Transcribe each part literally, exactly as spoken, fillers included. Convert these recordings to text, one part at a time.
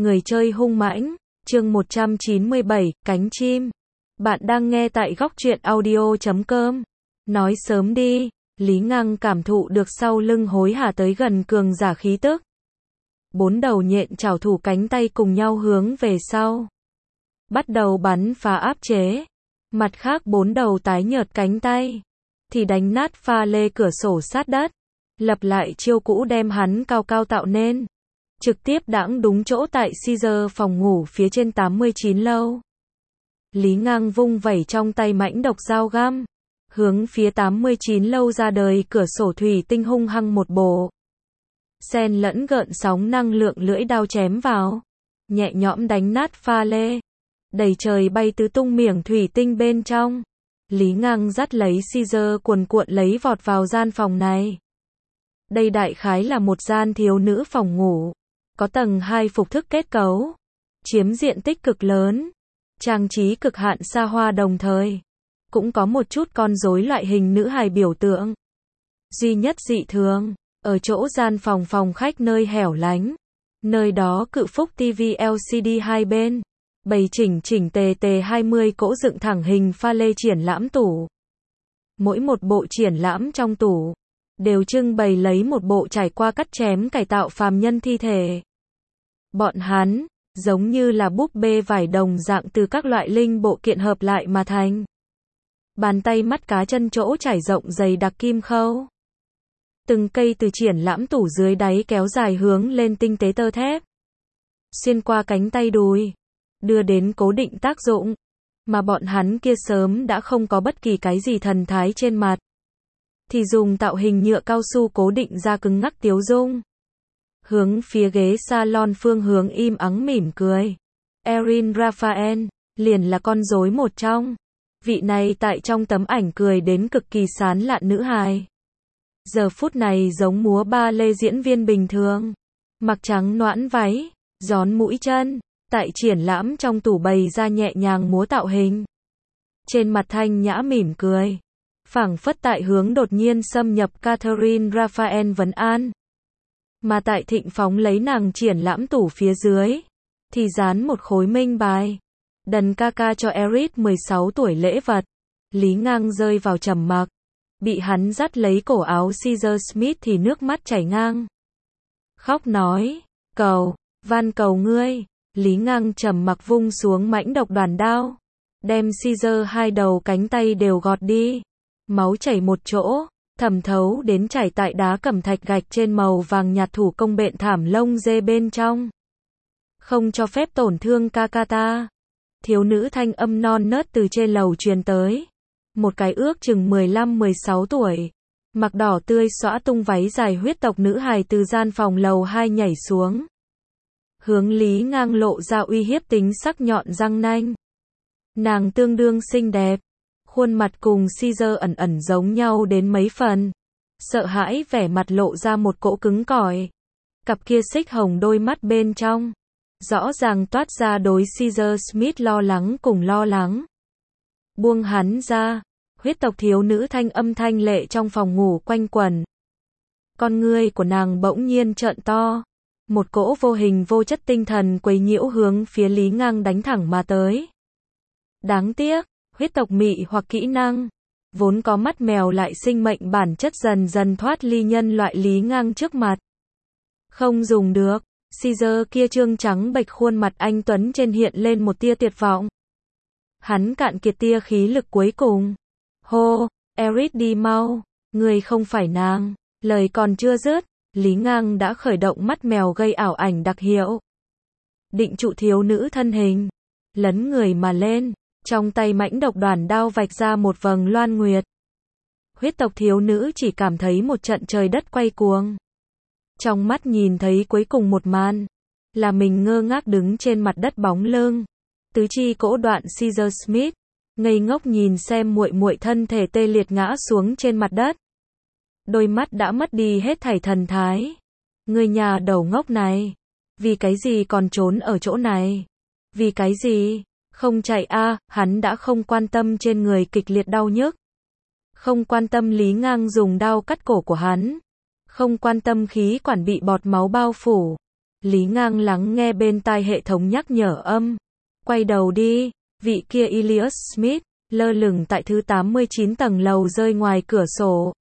Người chơi hung mãnh, chương một trăm chín mươi bảy, cánh chim. Bạn đang nghe tại góc truyện audio chấm com. Nói sớm đi, Lý Ngang cảm thụ được sau lưng hối hả tới gần cường giả khí tức. Bốn đầu nhện chảo thủ cánh tay cùng nhau hướng về sau. Bắt đầu bắn phá áp chế. Mặt khác bốn đầu tái nhợt cánh tay. Thì đánh nát pha lê cửa sổ sát đất. Lập lại chiêu cũ đem hắn cao cao tạo nên. Trực tiếp đãng đúng chỗ tại Caesar phòng ngủ phía trên tám mươi chín lâu. Lý Ngang vung vẩy trong tay mãnh độc dao găm. Hướng phía tám mươi chín lâu ra đời cửa sổ thủy tinh hung hăng một bộ. Xen lẫn gợn sóng năng lượng lưỡi đao chém vào. Nhẹ nhõm đánh nát pha lê. Đầy trời bay tứ tung miệng thủy tinh bên trong. Lý Ngang dắt lấy Caesar cuồn cuộn lấy vọt vào gian phòng này. Đây đại khái là một gian thiếu nữ phòng ngủ. Có tầng hai phục thức kết cấu. Chiếm diện tích cực lớn. Trang trí cực hạn xa hoa đồng thời. Cũng có một chút con rối loại hình nữ hài biểu tượng. Duy nhất dị thường, ở chỗ gian phòng phòng khách nơi hẻo lánh. Nơi đó cự phúc ti vi lờ xê đê hai bên. Bày chỉnh chỉnh tề tề hai mươi cỗ dựng thẳng hình pha lê triển lãm tủ. Mỗi một bộ triển lãm trong tủ đều trưng bày lấy một bộ trải qua cắt chém cải tạo phàm nhân thi thể. Bọn hắn, giống như là búp bê vải đồng dạng từ các loại linh bộ kiện hợp lại mà thành. Bàn tay mắt cá chân chỗ trải rộng dày đặc kim khâu. Từng cây từ triển lãm tủ dưới đáy kéo dài hướng lên tinh tế tơ thép. Xuyên qua cánh tay đùi. Đưa đến cố định tác dụng. Mà bọn hắn kia sớm đã không có bất kỳ cái gì thần thái trên mặt. Thì dùng tạo hình nhựa cao su cố định ra cứng ngắc tiếu dung. Hướng phía ghế salon phương hướng im ắng mỉm cười. Erin Raphael, liền là con rối một trong. Vị này tại trong tấm ảnh cười đến cực kỳ sán lạn nữ hài. Giờ phút này giống múa ba lê diễn viên bình thường. Mặc trắng noãn váy, gión mũi chân. Tại triển lãm trong tủ bày ra nhẹ nhàng múa tạo hình. Trên mặt thanh nhã mỉm cười. Phảng phất tại hướng đột nhiên xâm nhập Catherine Raphael vấn an. Mà tại thịnh phóng lấy nàng triển lãm tủ phía dưới. Thì dán một khối minh bài. Đần ca ca cho Eric mười sáu tuổi lễ vật. Lý Ngang rơi vào trầm mặc. Bị hắn dắt lấy cổ áo Caesar Smith thì nước mắt chảy ngang. Khóc nói. Cầu, van cầu ngươi. Lý Ngang trầm mặc vung xuống mãnh độc đoàn đao. Đem Caesar hai đầu cánh tay đều gọt đi. Máu chảy một chỗ. Thẩm thấu đến chảy tại đá cẩm thạch gạch trên màu vàng nhạt thủ công bện thảm lông dê bên trong. Không cho phép tổn thương ca ca ta. Thiếu nữ thanh âm non nớt từ trên lầu truyền tới. Một cái ước chừng mười lăm mười sáu tuổi. Mặc đỏ tươi xõa tung váy dài huyết tộc nữ hài từ gian phòng lầu hai nhảy xuống. Hướng Lý Ngang lộ ra uy hiếp tính sắc nhọn răng nanh. Nàng tương đương xinh đẹp. Khuôn mặt cùng Caesar ẩn ẩn giống nhau đến mấy phần. Sợ hãi vẻ mặt lộ ra một cỗ cứng cỏi. Cặp kia xích hồng đôi mắt bên trong. Rõ ràng toát ra đối Caesar Smith lo lắng cùng lo lắng. Buông hắn ra. Huyết tộc thiếu nữ thanh âm thanh lệ trong phòng ngủ quanh quẩn. Con ngươi của nàng bỗng nhiên trợn to. Một cỗ vô hình vô chất tinh thần quấy nhiễu hướng phía Lý Ngang đánh thẳng mà tới. Đáng tiếc. Huyết tộc mị hoặc kỹ năng. Vốn có mắt mèo lại sinh mệnh bản chất dần dần thoát ly nhân loại Lý Ngang trước mặt. Không dùng được. Caesar kia trương trắng bệch khuôn mặt anh tuấn trên hiện lên một tia tuyệt vọng. Hắn cạn kiệt tia khí lực cuối cùng. Hô, Eric đi mau. Người không phải nàng. Lời còn chưa dứt. Lý Ngang đã khởi động mắt mèo gây ảo ảnh đặc hiệu. Định trụ thiếu nữ thân hình. Lấn người mà lên. Trong tay mãnh độc đoàn đao vạch ra một vầng loan nguyệt. Huyết tộc thiếu nữ chỉ cảm thấy một trận trời đất quay cuồng. Trong mắt nhìn thấy cuối cùng một màn. Là mình ngơ ngác đứng trên mặt đất bóng lưng. Tứ chi cỗ đoạn Caesar Smith. Ngây ngốc nhìn xem muội muội thân thể tê liệt ngã xuống trên mặt đất. Đôi mắt đã mất đi hết thảy thần thái. Người nhà đầu ngốc này. Vì cái gì còn trốn ở chỗ này? Vì cái gì? Không chạy a, à, hắn đã không quan tâm trên người kịch liệt đau nhức. Không quan tâm Lý Ngang dùng đao cắt cổ của hắn. Không quan tâm khí quản bị bọt máu bao phủ. Lý Ngang lắng nghe bên tai hệ thống nhắc nhở âm. Quay đầu đi, vị kia Elliot Smith, lơ lửng tại thứ tám mươi chín tầng lầu rơi ngoài cửa sổ.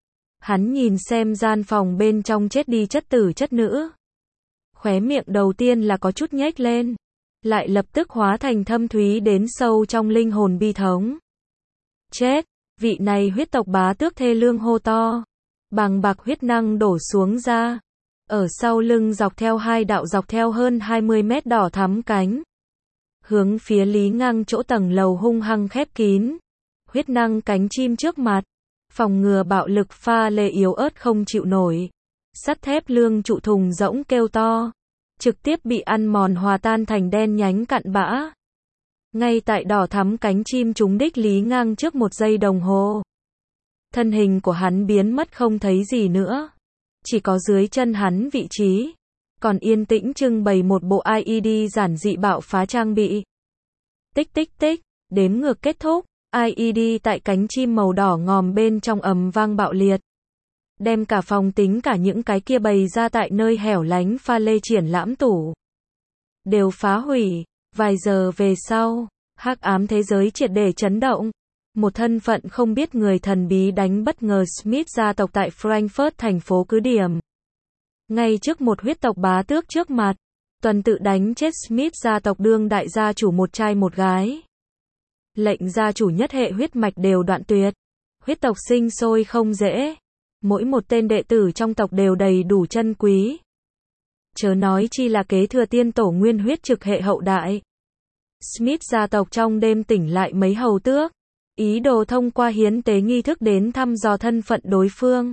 Hắn nhìn xem gian phòng bên trong chết đi chất tử chất nữ. Khóe miệng đầu tiên là có chút nhếch lên, lại lập tức hóa thành thâm thúy đến sâu trong linh hồn bi thống. Chết, vị này huyết tộc bá tước thê lương hô to. Bàng bạc huyết năng đổ xuống ra. Ở sau lưng dọc theo hai đạo dọc theo hơn hai mươi mét đỏ thắm cánh. Hướng phía Lý Ngang chỗ tầng lầu hung hăng khép kín. Huyết năng cánh chim trước mặt. Phòng ngừa bạo lực pha lê yếu ớt không chịu nổi. Sắt thép lương trụ thùng rỗng kêu to. Trực tiếp bị ăn mòn hòa tan thành đen nhánh cặn bã. Ngay tại đỏ thắm cánh chim trúng đích Lý Ngang trước một giây đồng hồ. Thân hình của hắn biến mất không thấy gì nữa. Chỉ có dưới chân hắn vị trí. Còn yên tĩnh trưng bày một bộ i e đê giản dị bạo phá trang bị. Tích tích tích, đếm ngược kết thúc. i e đê tại cánh chim màu đỏ ngòm bên trong ầm vang bạo liệt. Đem cả phòng tính cả những cái kia bày ra tại nơi hẻo lánh pha lê triển lãm tủ. Đều phá hủy. Vài giờ về sau, hắc ám thế giới triệt để chấn động. Một thân phận không biết người thần bí đánh bất ngờ Smith gia tộc tại Frankfurt thành phố cứ điểm. Ngay trước một huyết tộc bá tước trước mặt, tuần tự đánh chết Smith gia tộc đương đại gia chủ một trai một gái. Lệnh gia chủ nhất hệ huyết mạch đều đoạn tuyệt. Huyết tộc sinh sôi không dễ. Mỗi một tên đệ tử trong tộc đều đầy đủ chân quý. Chớ nói chi là kế thừa tiên tổ nguyên huyết trực hệ hậu đại. Smith gia tộc trong đêm tỉnh lại mấy hầu tước. Ý đồ thông qua hiến tế nghi thức đến thăm dò thân phận đối phương.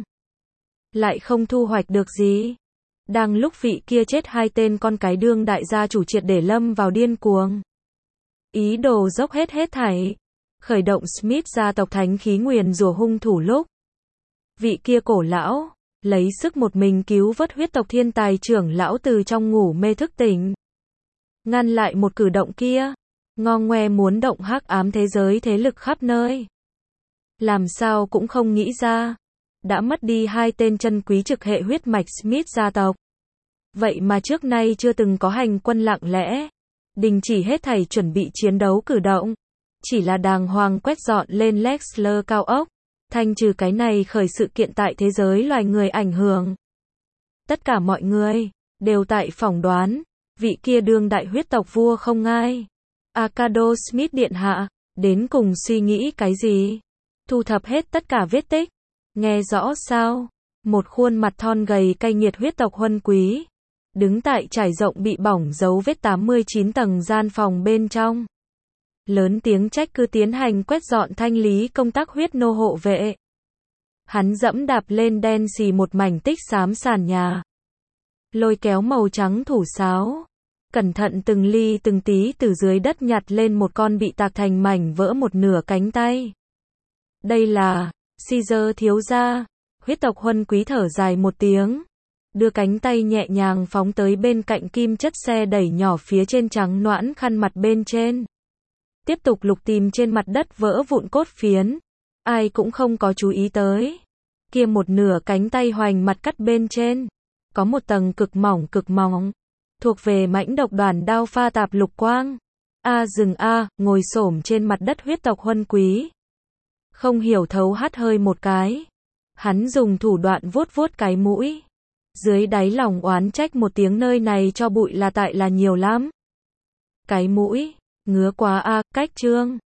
Lại không thu hoạch được gì. Đang lúc vị kia chết hai tên con cái đương đại gia chủ triệt để lâm vào điên cuồng. Ý đồ dốc hết hết thảy. Khởi động Smith gia tộc thánh khí nguyền rủa hung thủ lúc. Vị kia cổ lão, lấy sức một mình cứu vớt huyết tộc thiên tài trưởng lão từ trong ngủ mê thức tỉnh. Ngăn lại một cử động kia. Ngo ngoe muốn động hắc ám thế giới thế lực khắp nơi. Làm sao cũng không nghĩ ra. Đã mất đi hai tên chân quý trực hệ huyết mạch Smith gia tộc. Vậy mà trước nay chưa từng có hành quân lặng lẽ. Đình chỉ hết thảy chuẩn bị chiến đấu cử động. Chỉ là đàng hoàng quét dọn lên Lexler cao ốc. Thanh trừ cái này khởi sự kiện tại thế giới loài người ảnh hưởng. Tất cả mọi người đều tại phỏng đoán. Vị kia đương đại huyết tộc vua không ai. Arcado Smith điện hạ, đến cùng suy nghĩ cái gì? Thu thập hết tất cả vết tích. Nghe rõ sao? Một khuôn mặt thon gầy cay nghiệt huyết tộc huân quý. Đứng tại trải rộng bị bỏng dấu vết tám mươi chín tầng gian phòng bên trong. Lớn tiếng trách cứ tiến hành quét dọn thanh lý công tác huyết nô hộ vệ. Hắn dẫm đạp lên đen xì một mảnh tích xám sàn nhà. Lôi kéo màu trắng thủ sáo. Cẩn thận từng ly từng tí từ dưới đất nhặt lên một con bị tạc thành mảnh vỡ một nửa cánh tay. Đây là Caesar thiếu gia. Huyết tộc huân quý thở dài một tiếng. Đưa cánh tay nhẹ nhàng phóng tới bên cạnh kim chất xe đẩy nhỏ phía trên trắng noãn khăn mặt bên trên. Tiếp tục lục tìm trên mặt đất vỡ vụn cốt phiến. Ai cũng không có chú ý tới. Kia một nửa cánh tay hoành mặt cắt bên trên. Có một tầng cực mỏng cực mỏng. Thuộc về mãnh độc đoàn đao pha tạp lục quang. A dừng A, ngồi xổm trên mặt đất huyết tộc huân quý. Không hiểu thấu hắt hơi một cái. Hắn dùng thủ đoạn vuốt vuốt cái mũi. Dưới đáy lòng oán trách một tiếng nơi này cho bụi là tại là nhiều lắm. Cái mũi, ngứa quá A, cách trương.